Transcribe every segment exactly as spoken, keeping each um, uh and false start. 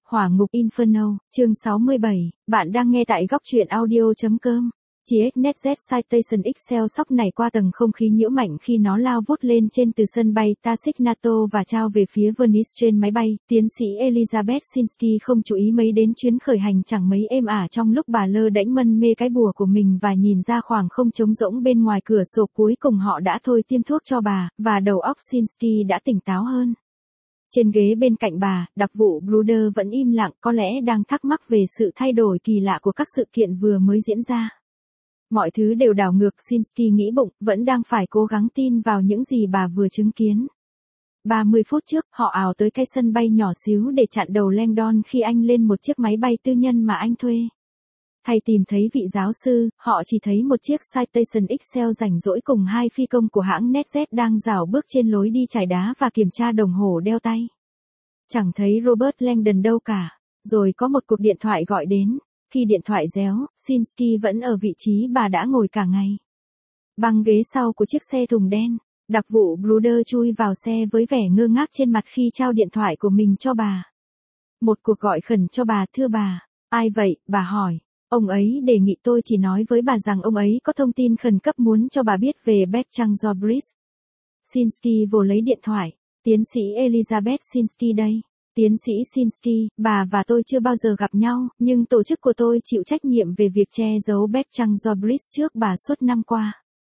Hỏa ngục Inferno, chương sáu mươi bảy, bạn đang nghe tại góc truyện audio.com. Chiếc NetJet Citation ích xeo sóc này qua tầng không khí nhiễu mạnh khi nó lao vút lên trên từ sân bay Tasik NATO và trao về phía Venice trên máy bay. Tiến sĩ Elizabeth Sinsky không chú ý mấy đến chuyến khởi hành chẳng mấy êm ả trong lúc bà lơ đễnh mân mê cái bùa của mình và nhìn ra khoảng không trống rỗng bên ngoài cửa sổ. Cuối cùng họ đã thôi tiêm thuốc cho bà, và đầu óc Sinsky đã tỉnh táo hơn. Trên ghế bên cạnh bà, đặc vụ Bruder vẫn im lặng, có lẽ đang thắc mắc về sự thay đổi kỳ lạ của các sự kiện vừa mới diễn ra. Mọi thứ đều đảo ngược, Sinsky nghĩ bụng, vẫn đang phải cố gắng tin vào những gì bà vừa chứng kiến. ba mươi phút trước, họ ào tới cái sân bay nhỏ xíu để chặn đầu Langdon khi anh lên một chiếc máy bay tư nhân mà anh thuê. Thay tìm thấy vị giáo sư, họ chỉ thấy một chiếc Citation ích xeo rảnh rỗi cùng hai phi công của hãng NetJet đang rảo bước trên lối đi trải đá và kiểm tra đồng hồ đeo tay. Chẳng thấy Robert Langdon đâu cả. Rồi có một cuộc điện thoại gọi đến. Khi điện thoại réo, Sinsky vẫn ở vị trí bà đã ngồi cả ngày. Băng ghế sau của chiếc xe thùng đen, đặc vụ Bruder chui vào xe với vẻ ngơ ngác trên mặt khi trao điện thoại của mình cho bà. Một cuộc gọi khẩn cho bà. Thưa bà. Ai vậy? Bà hỏi. Ông ấy đề nghị tôi chỉ nói với bà rằng ông ấy có thông tin khẩn cấp muốn cho bà biết về Bertrand Zobrist. Sinsky vồ lấy điện thoại. Tiến sĩ Elizabeth Sinsky đây. Tiến sĩ Sinsky, bà và tôi chưa bao giờ gặp nhau, nhưng tổ chức của tôi chịu trách nhiệm về việc che giấu Bertrand Zobrist trước bà suốt năm qua.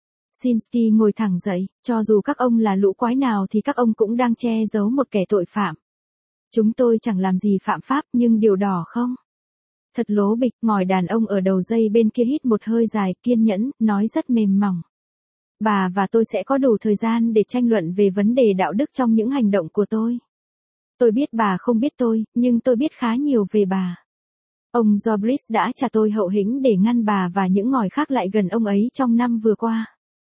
Sinsky ngồi thẳng dậy, cho dù các ông là lũ quái nào thì các ông cũng đang che giấu một kẻ tội phạm. Chúng tôi chẳng làm gì phạm pháp, nhưng điều đỏ không? Thật lố bịch. Ngòi đàn ông ở đầu dây bên kia hít một hơi dài, kiên nhẫn, nói rất mềm mỏng. Bà và tôi sẽ có đủ thời gian để tranh luận về vấn đề đạo đức trong những hành động của tôi. Tôi biết bà không biết tôi, nhưng tôi biết khá nhiều về bà. Ông Zobrist đã trả tôi hậu hĩnh để ngăn bà và những ngòi khác lại gần ông ấy trong năm vừa qua.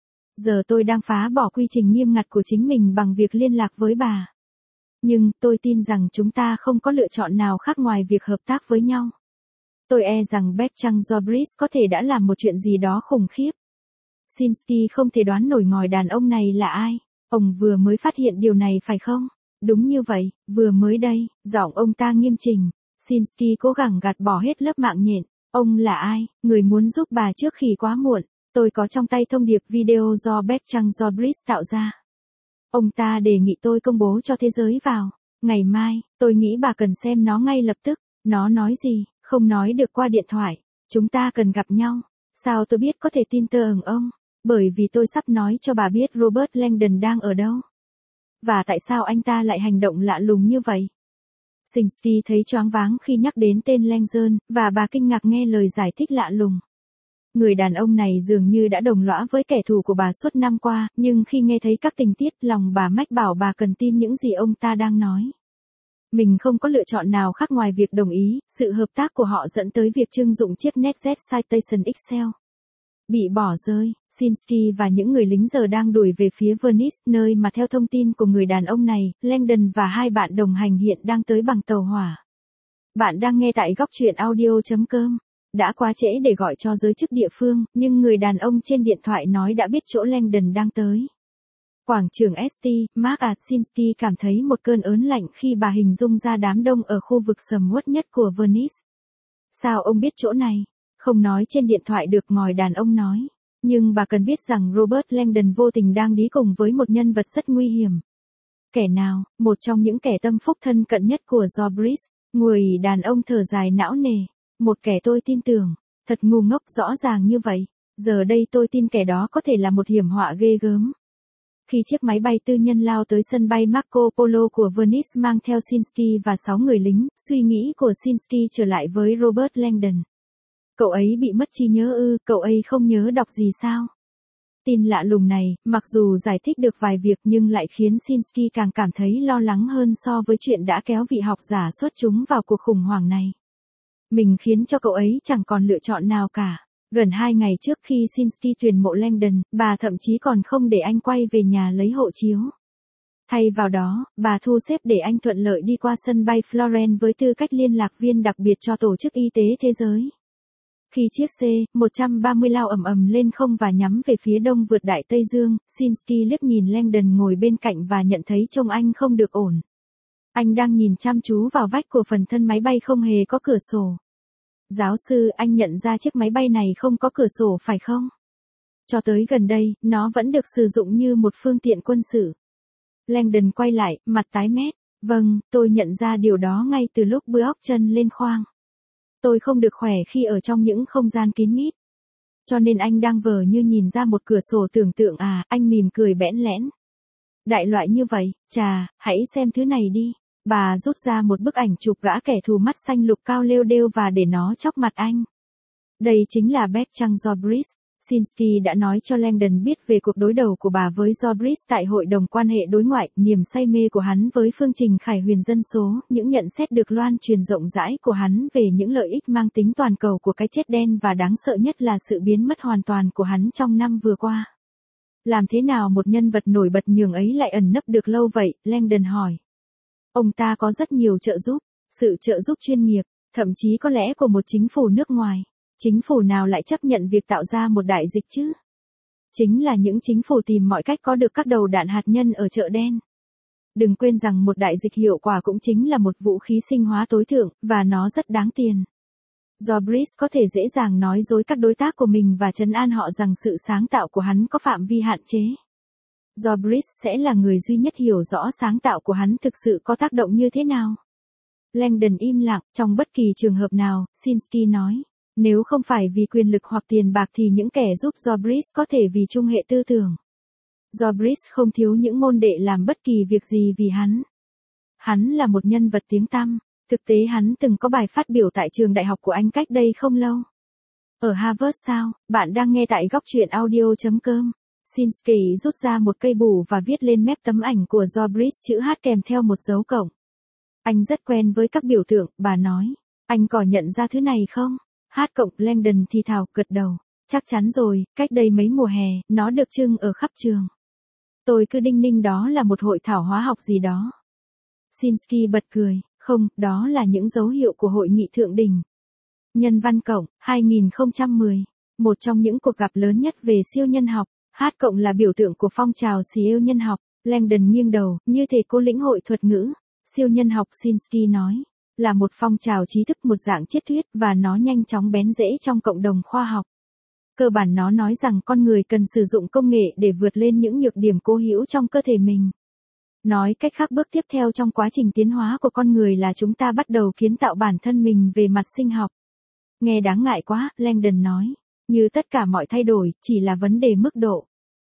Giờ tôi đang phá bỏ quy trình nghiêm ngặt của chính mình bằng việc liên lạc với bà. Nhưng, tôi tin rằng chúng ta không có lựa chọn nào khác ngoài việc hợp tác với nhau. Tôi e rằng Bertrand Zobrist có thể đã làm một chuyện gì đó khủng khiếp. Sinsky không thể đoán nổi ngòi đàn ông này là ai. Ông vừa mới phát hiện điều này phải không? Đúng như vậy, vừa mới đây, giọng ông ta nghiêm chỉnh. Sinsky cố gắng gạt bỏ hết lớp mạng nhện. Ông là ai? Người muốn giúp bà trước khi quá muộn. Tôi có trong tay thông điệp video do Bertrand Zobrist tạo ra. Ông ta đề nghị tôi công bố cho thế giới vào ngày mai. Tôi nghĩ bà cần xem nó ngay lập tức. Nó nói gì? Không nói được qua điện thoại. Chúng ta cần gặp nhau. Sao tôi biết có thể tin tưởng ông? Bởi vì tôi sắp nói cho bà biết Robert Langdon đang ở đâu. Và tại sao anh ta lại hành động lạ lùng như vậy? Sinsky thấy choáng váng khi nhắc đến tên Langdon, và bà kinh ngạc nghe lời giải thích lạ lùng. Người đàn ông này dường như đã đồng lõa với kẻ thù của bà suốt năm qua, nhưng khi nghe thấy các tình tiết, lòng bà mách bảo bà cần tin những gì ông ta đang nói. Mình không có lựa chọn nào khác ngoài việc đồng ý. Sự hợp tác của họ dẫn tới việc trưng dụng chiếc NetJet Citation ích xeo bị bỏ rơi. Sinsky và những người lính giờ đang đuổi về phía Venice, nơi mà theo thông tin của người đàn ông này, Langdon và hai bạn đồng hành hiện đang tới bằng tàu hỏa. Bạn đang nghe tại góc truyện audio.com. Đã quá trễ để gọi cho giới chức địa phương, nhưng người đàn ông trên điện thoại nói đã biết chỗ Langdon đang tới. Quảng trường ét tê, Mark at Sinsky cảm thấy một cơn ớn lạnh khi bà hình dung ra đám đông ở khu vực sầm uất nhất của Venice. Sao ông biết chỗ này? Không nói trên điện thoại được, ngòi đàn ông nói. Nhưng bà cần biết rằng Robert Langdon vô tình đang đi cùng với một nhân vật rất nguy hiểm. Kẻ nào? Một trong những kẻ tâm phúc thân cận nhất của Zobrist. Người đàn ông thở dài não nề. Một kẻ tôi tin tưởng. Thật ngu ngốc, rõ ràng như vậy. Giờ đây tôi tin kẻ đó có thể là một hiểm họa ghê gớm. Khi chiếc máy bay tư nhân lao tới sân bay Marco Polo của Venice mang theo Sinsky và sáu người lính, suy nghĩ của Sinsky trở lại với Robert Langdon. Cậu ấy bị mất trí nhớ ư? Cậu ấy không nhớ đọc gì sao? Tin lạ lùng này, mặc dù giải thích được vài việc nhưng lại khiến Sinsky càng cảm thấy lo lắng hơn so với chuyện đã kéo vị học giả xuất chúng vào cuộc khủng hoảng này. Mình khiến cho cậu ấy chẳng còn lựa chọn nào cả. Gần hai ngày trước khi Sinsky tuyển mộ Langdon, bà thậm chí còn không để anh quay về nhà lấy hộ chiếu. Thay vào đó, bà thu xếp để anh thuận lợi đi qua sân bay Florence với tư cách liên lạc viên đặc biệt cho Tổ chức Y tế Thế giới. Khi chiếc C một ba mươi lao ầm ầm lên không và nhắm về phía đông vượt Đại Tây Dương, Sinsky liếc nhìn Langdon ngồi bên cạnh và nhận thấy trông anh không được ổn. Anh đang nhìn chăm chú vào vách của phần thân máy bay không hề có cửa sổ. Giáo sư, anh nhận ra chiếc máy bay này không có cửa sổ phải không? Cho tới gần đây, nó vẫn được sử dụng như một phương tiện quân sự. Langdon quay lại, mặt tái mét. Vâng, tôi nhận ra điều đó ngay từ lúc bước chân lên khoang. Tôi không được khỏe khi ở trong những không gian kín mít. Cho nên anh đang vờ như nhìn ra một cửa sổ tưởng tượng à, anh mỉm cười bẽn lẽn. Đại loại như vậy, chà, hãy xem thứ này đi. Bà rút ra một bức ảnh chụp gã kẻ thù mắt xanh lục cao lêu đêu và để nó chóc mặt anh. Đây chính là Bertrand Zorbris. Sinsky đã nói cho Langdon biết về cuộc đối đầu của bà với Zorbris tại Hội đồng quan hệ đối ngoại, niềm say mê của hắn với phương trình khải huyền dân số, những nhận xét được loan truyền rộng rãi của hắn về những lợi ích mang tính toàn cầu của cái chết đen và đáng sợ nhất là sự biến mất hoàn toàn của hắn trong năm vừa qua. Làm thế nào một nhân vật nổi bật nhường ấy lại ẩn nấp được lâu vậy? Langdon hỏi. Ông ta có rất nhiều trợ giúp, sự trợ giúp chuyên nghiệp, thậm chí có lẽ của một chính phủ nước ngoài. Chính phủ nào lại chấp nhận việc tạo ra một đại dịch chứ? Chính là những chính phủ tìm mọi cách có được các đầu đạn hạt nhân ở chợ đen. Đừng quên rằng một đại dịch hiệu quả cũng chính là một vũ khí sinh hóa tối thượng, và nó rất đáng tiền. Zorbris có thể dễ dàng nói dối các đối tác của mình và trấn an họ rằng sự sáng tạo của hắn có phạm vi hạn chế. Zorbris sẽ là người duy nhất hiểu rõ sáng tạo của hắn thực sự có tác động như thế nào. Langdon im lặng, trong bất kỳ trường hợp nào, Sinsky nói. Nếu không phải vì quyền lực hoặc tiền bạc thì những kẻ giúp Zorbris có thể vì trung hệ tư tưởng. Zorbris không thiếu những môn đệ làm bất kỳ việc gì vì hắn. Hắn là một nhân vật tiếng tăm. Thực tế hắn từng có bài phát biểu tại trường đại học của Anh cách đây không lâu. Ở Harvard sao? Bạn đang nghe tại góc truyện audio chấm com. Sinsky rút ra một cây bù và viết lên mép tấm ảnh của Zorbris chữ H kèm theo một dấu cộng. Anh rất quen với các biểu tượng, bà nói. Anh có nhận ra thứ này không? H cộng, Langdon thì thào, gật đầu. Chắc chắn rồi, cách đây mấy mùa hè, nó được trưng ở khắp trường. Tôi cứ đinh ninh đó là một hội thảo hóa học gì đó. Sinsky bật cười. Không, đó là những dấu hiệu của hội nghị thượng đỉnh. Nhân văn cộng, hai nghìn không trăm mười. Một trong những cuộc gặp lớn nhất về siêu nhân học. H cộng là biểu tượng của phong trào siêu nhân học. Langdon nghiêng đầu, như thể cô lĩnh hội thuật ngữ. Siêu nhân học, Sinsky nói, là một phong trào trí thức, một dạng triết thuyết, và nó nhanh chóng bén rễ trong cộng đồng khoa học. Cơ bản nó nói rằng con người cần sử dụng công nghệ để vượt lên những nhược điểm cố hữu trong cơ thể mình. Nói cách khác, bước tiếp theo trong quá trình tiến hóa của con người là chúng ta bắt đầu kiến tạo bản thân mình về mặt sinh học. Nghe đáng ngại quá, Langdon nói. Như tất cả mọi thay đổi, chỉ là vấn đề mức độ.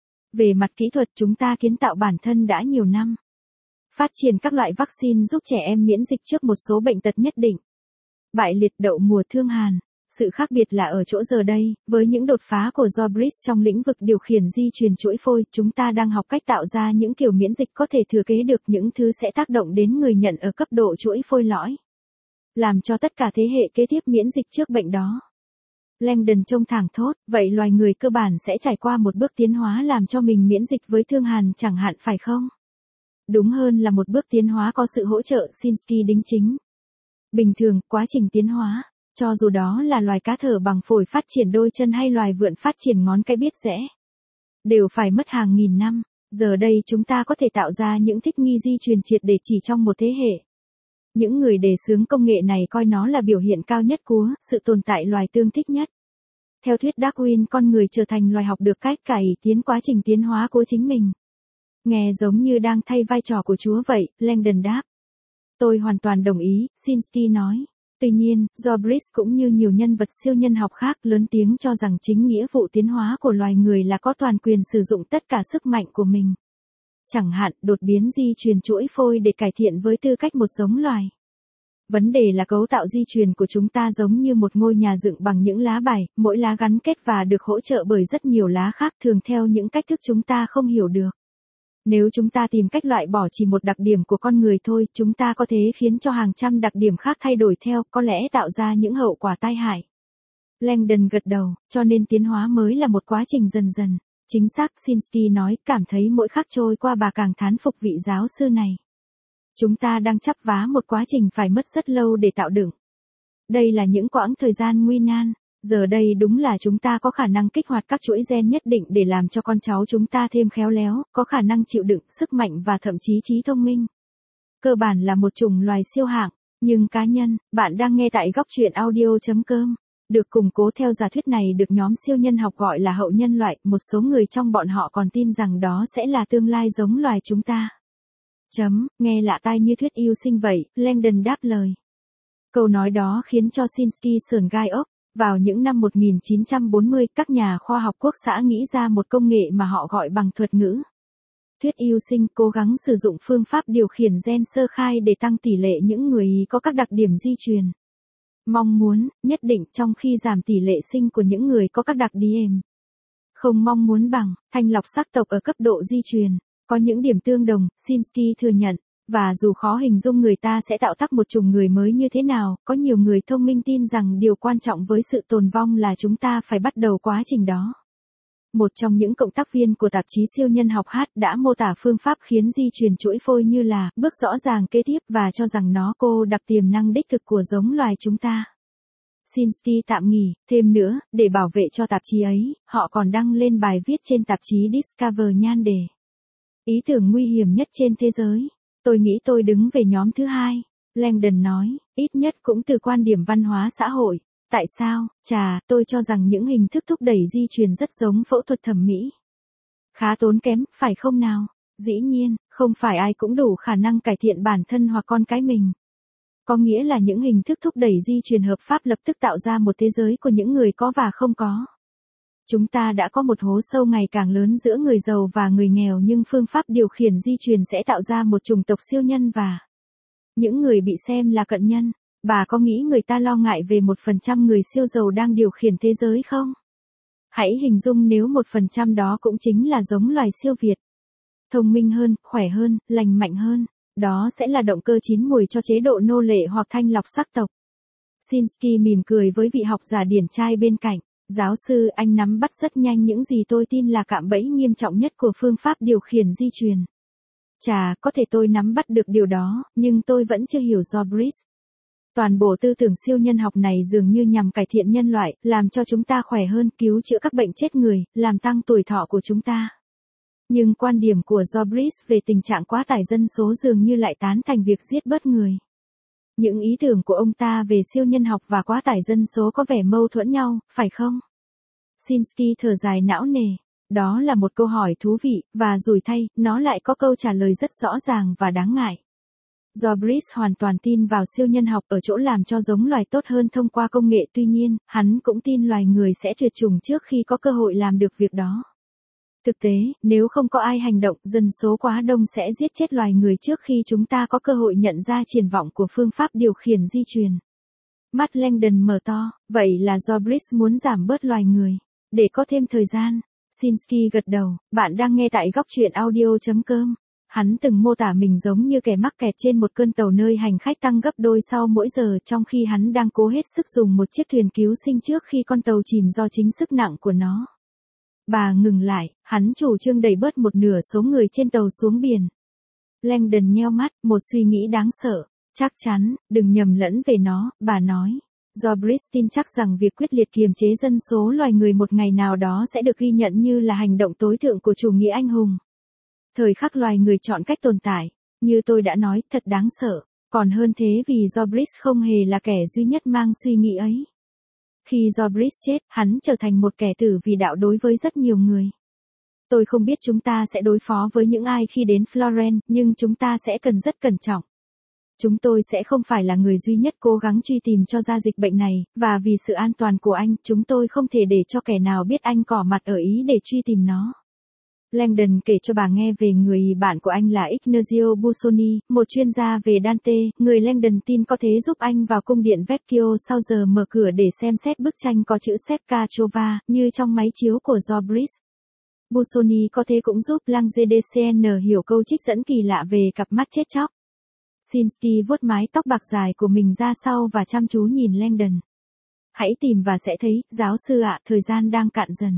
Về mặt kỹ thuật, chúng ta kiến tạo bản thân đã nhiều năm. Phát triển các loại vaccine giúp trẻ em miễn dịch trước một số bệnh tật nhất định. Bại liệt, đậu mùa, thương hàn. Sự khác biệt là ở chỗ giờ đây, với những đột phá của Zorbris trong lĩnh vực điều khiển di truyền chuỗi phôi, chúng ta đang học cách tạo ra những kiểu miễn dịch có thể thừa kế được những thứ sẽ tác động đến người nhận ở cấp độ chuỗi phôi lõi. Làm cho tất cả thế hệ kế tiếp miễn dịch trước bệnh đó. Langdon trông thẳng thốt, vậy loài người cơ bản sẽ trải qua một bước tiến hóa làm cho mình miễn dịch với thương hàn chẳng hạn phải không? Đúng hơn là một bước tiến hóa có sự hỗ trợ, Sinsky đính chính. Bình thường, quá trình tiến hóa, cho dù đó là loài cá thở bằng phổi phát triển đôi chân hay loài vượn phát triển ngón cái biết rẽ, đều phải mất hàng nghìn năm. Giờ đây chúng ta có thể tạo ra những thích nghi di truyền triệt để chỉ trong một thế hệ. Những người đề xướng công nghệ này coi nó là biểu hiện cao nhất của sự tồn tại loài tương thích nhất. Theo thuyết Darwin, con người trở thành loài học được cách cải tiến quá trình tiến hóa của chính mình. Nghe giống như đang thay vai trò của Chúa vậy, Langdon đáp. Tôi hoàn toàn đồng ý, Sinsky nói. Tuy nhiên, Zorbris cũng như nhiều nhân vật siêu nhân học khác lớn tiếng cho rằng chính nghĩa vụ tiến hóa của loài người là có toàn quyền sử dụng tất cả sức mạnh của mình. Chẳng hạn, đột biến di truyền chuỗi phôi để cải thiện với tư cách một giống loài. Vấn đề là cấu tạo di truyền của chúng ta giống như một ngôi nhà dựng bằng những lá bài, mỗi lá gắn kết và được hỗ trợ bởi rất nhiều lá khác thường theo những cách thức chúng ta không hiểu được. Nếu chúng ta tìm cách loại bỏ chỉ một đặc điểm của con người thôi, chúng ta có thể khiến cho hàng trăm đặc điểm khác thay đổi theo, có lẽ tạo ra những hậu quả tai hại. Langdon gật đầu, cho nên tiến hóa mới là một quá trình dần dần. Chính xác, Sinsky nói, cảm thấy mỗi khắc trôi qua bà càng thán phục vị giáo sư này. Chúng ta đang chắp vá một quá trình phải mất rất lâu để tạo đựng. Đây là những quãng thời gian nguy nan. Giờ đây đúng là chúng ta có khả năng kích hoạt các chuỗi gen nhất định để làm cho con cháu chúng ta thêm khéo léo, có khả năng chịu đựng, sức mạnh và thậm chí trí thông minh. cơ bản là một chủng loài siêu hạng, nhưng cá nhân, bạn đang nghe tại góc truyện audio.com. Được củng cố theo giả thuyết này được nhóm siêu nhân học gọi là hậu nhân loại, một số người trong bọn họ còn tin rằng đó sẽ là tương lai giống loài chúng ta. Chấm, nghe lạ tai như thuyết yêu sinh vậy, Langdon đáp lời. Câu nói đó khiến cho Shinsky sởn gai ốc. Vào những năm một nghìn chín trăm bốn mươi, các nhà khoa học quốc xã nghĩ ra một công nghệ mà họ gọi bằng thuật ngữ thuyết yêu sinh, cố gắng sử dụng phương pháp điều khiển gen sơ khai để tăng tỷ lệ những người có các đặc điểm di truyền mong muốn, nhất định, trong khi giảm tỷ lệ sinh của những người có các đặc điểm không mong muốn bằng. Thanh lọc sắc tộc ở cấp độ di truyền có những điểm tương đồng, Shinsky thừa nhận, và dù khó hình dung người ta sẽ tạo tác một chủng người mới như thế nào, có nhiều người thông minh tin rằng điều quan trọng với sự tồn vong là chúng ta phải bắt đầu quá trình đó. Một trong những cộng tác viên của tạp chí siêu nhân học H đã mô tả phương pháp khiến di truyền chuỗi phôi như là bước rõ ràng kế tiếp và cho rằng nó cô đặc tiềm năng đích thực của giống loài chúng ta. Shinsky tạm nghỉ, thêm nữa, để bảo vệ cho tạp chí ấy, họ còn đăng lên bài viết trên tạp chí Discover nhan đề ý tưởng nguy hiểm nhất trên thế giới. Tôi nghĩ tôi đứng về nhóm thứ hai, Langdon nói, ít nhất cũng từ quan điểm văn hóa xã hội. Tại sao? Chà, tôi cho rằng những hình thức thúc đẩy di truyền rất giống phẫu thuật thẩm mỹ. Khá tốn kém, phải không nào? Dĩ nhiên, không phải ai cũng đủ khả năng cải thiện bản thân hoặc con cái mình. Có nghĩa là những hình thức thúc đẩy di truyền hợp pháp lập tức tạo ra một thế giới của những người có và không có. Chúng ta đã có một hố sâu ngày càng lớn giữa người giàu và người nghèo, nhưng phương pháp điều khiển di truyền sẽ tạo ra một chủng tộc siêu nhân và những người bị xem là cận nhân. Bà có nghĩ người ta lo ngại về một phần trăm người siêu giàu đang điều khiển thế giới không? Hãy hình dung nếu một phần trăm đó cũng chính là giống loài siêu việt. Thông minh hơn, khỏe hơn, lành mạnh hơn. Đó sẽ là động cơ chín mùi cho chế độ nô lệ hoặc thanh lọc sắc tộc. Shinsky mỉm cười với vị học giả điển trai bên cạnh. Giáo sư, anh nắm bắt rất nhanh những gì tôi tin là cạm bẫy nghiêm trọng nhất của phương pháp điều khiển di truyền. Chà, có thể tôi nắm bắt được điều đó, nhưng tôi vẫn chưa hiểu Zorbris. Toàn bộ tư tưởng siêu nhân học này dường như nhằm cải thiện nhân loại, làm cho chúng ta khỏe hơn, cứu chữa các bệnh chết người, làm tăng tuổi thọ của chúng ta. Nhưng quan điểm của Zorbris về tình trạng quá tải dân số dường như lại tán thành việc giết bớt người. Những ý tưởng của ông ta về siêu nhân học và quá tải dân số có vẻ mâu thuẫn nhau, phải không? Shinsky thở dài não nề. Đó là một câu hỏi thú vị, và rủi thay, nó lại có câu trả lời rất rõ ràng và đáng ngại. Zorbris hoàn toàn tin vào siêu nhân học ở chỗ làm cho giống loài tốt hơn thông qua công nghệ, tuy nhiên, hắn cũng tin loài người sẽ tuyệt chủng trước khi có cơ hội làm được việc đó. Thực tế, nếu không có ai hành động, dân số quá đông sẽ giết chết loài người trước khi chúng ta có cơ hội nhận ra triển vọng của phương pháp điều khiển di truyền. Mắt Langdon mở to, vậy là Zorbris muốn giảm bớt loài người, để có thêm thời gian. Shinsky gật đầu, bạn đang nghe tại góc truyện audio.com. Hắn từng mô tả mình giống như kẻ mắc kẹt trên một cơn tàu nơi hành khách tăng gấp đôi sau mỗi giờ, trong khi hắn đang cố hết sức dùng một chiếc thuyền cứu sinh trước khi con tàu chìm do chính sức nặng của nó. Bà ngừng lại, hắn chủ trương đẩy bớt một nửa số người trên tàu xuống biển. Langdon nheo mắt, một suy nghĩ đáng sợ. Chắc chắn, đừng nhầm lẫn về nó, bà nói. Zorbris tin chắc rằng việc quyết liệt kiềm chế dân số loài người một ngày nào đó sẽ được ghi nhận như là hành động tối thượng của chủ nghĩa anh hùng. Thời khắc loài người chọn cách tồn tại, như tôi đã nói, thật đáng sợ. Còn hơn thế vì Zorbris không hề là kẻ duy nhất mang suy nghĩ ấy. Khi Zorbris chết, hắn trở thành một kẻ tử vì đạo đối với rất nhiều người. Tôi không biết chúng ta sẽ đối phó với những ai khi đến Florence, nhưng chúng ta sẽ cần rất cẩn trọng. Chúng tôi sẽ không phải là người duy nhất cố gắng truy tìm cho ra dịch bệnh này, và vì sự an toàn của anh, chúng tôi không thể để cho kẻ nào biết anh cỏ mặt ở Ý để truy tìm nó. Langdon kể cho bà nghe về người bạn của anh là Ignazio Busoni, một chuyên gia về Dante, người Langdon tin có thể giúp anh vào cung điện Vecchio sau giờ mở cửa để xem xét bức tranh có chữ Secca Trova, như trong máy chiếu của Zorbris. Busoni có thể cũng giúp Langdon hiểu câu trích dẫn kỳ lạ về cặp mắt chết chóc. Shinsky vuốt mái tóc bạc dài của mình ra sau và chăm chú nhìn Langdon. Hãy tìm và sẽ thấy, giáo sư ạ, thời gian đang cạn dần.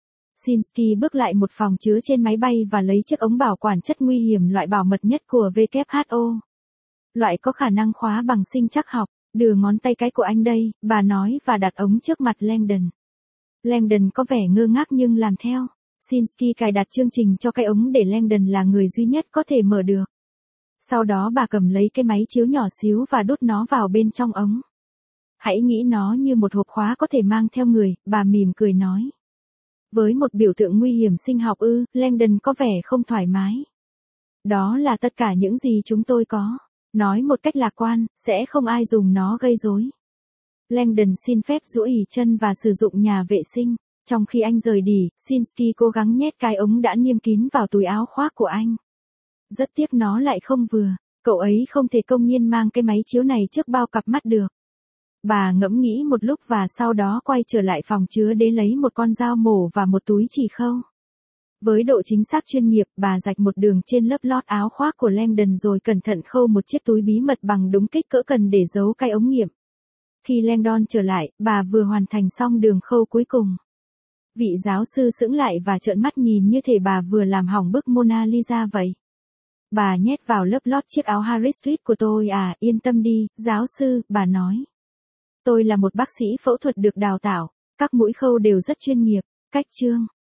Shinsky bước lại một phòng chứa trên máy bay và lấy chiếc ống bảo quản chất nguy hiểm loại bảo mật nhất của W H O. Loại có khả năng khóa bằng sinh trắc học, đưa ngón tay cái của anh đây, bà nói và đặt ống trước mặt Langdon. Langdon có vẻ ngơ ngác nhưng làm theo. Shinsky cài đặt chương trình cho cái ống để Langdon là người duy nhất có thể mở được. Sau đó bà cầm lấy cái máy chiếu nhỏ xíu và đút nó vào bên trong ống. Hãy nghĩ nó như một hộp khóa có thể mang theo người, bà mỉm cười nói. Với một biểu tượng nguy hiểm sinh học ư, Langdon có vẻ không thoải mái. Đó là tất cả những gì chúng tôi có. Nói một cách lạc quan, sẽ không ai dùng nó gây rối. Langdon xin phép duỗi ỉ chân và sử dụng nhà vệ sinh. Trong khi anh rời đi, Shinsky cố gắng nhét cái ống đã niêm kín vào túi áo khoác của anh. Rất tiếc nó lại không vừa. Cậu ấy không thể công nhiên mang cái máy chiếu này trước bao cặp mắt được. Bà ngẫm nghĩ một lúc và sau đó quay trở lại phòng chứa để lấy một con dao mổ và một túi chỉ khâu. Với độ chính xác chuyên nghiệp, bà rạch một đường trên lớp lót áo khoác của Langdon rồi cẩn thận khâu một chiếc túi bí mật bằng đúng kích cỡ cần để giấu cái ống nghiệm. Khi Langdon trở lại, bà vừa hoàn thành xong đường khâu cuối cùng. Vị giáo sư sững lại và trợn mắt nhìn như thể bà vừa làm hỏng bức Mona Lisa vậy. Bà nhét vào lớp lót chiếc áo Harris Tweed của tôi à, yên tâm đi, giáo sư, bà nói. Tôi là một bác sĩ phẫu thuật được đào tạo, các mũi khâu đều rất chuyên nghiệp, cách chương.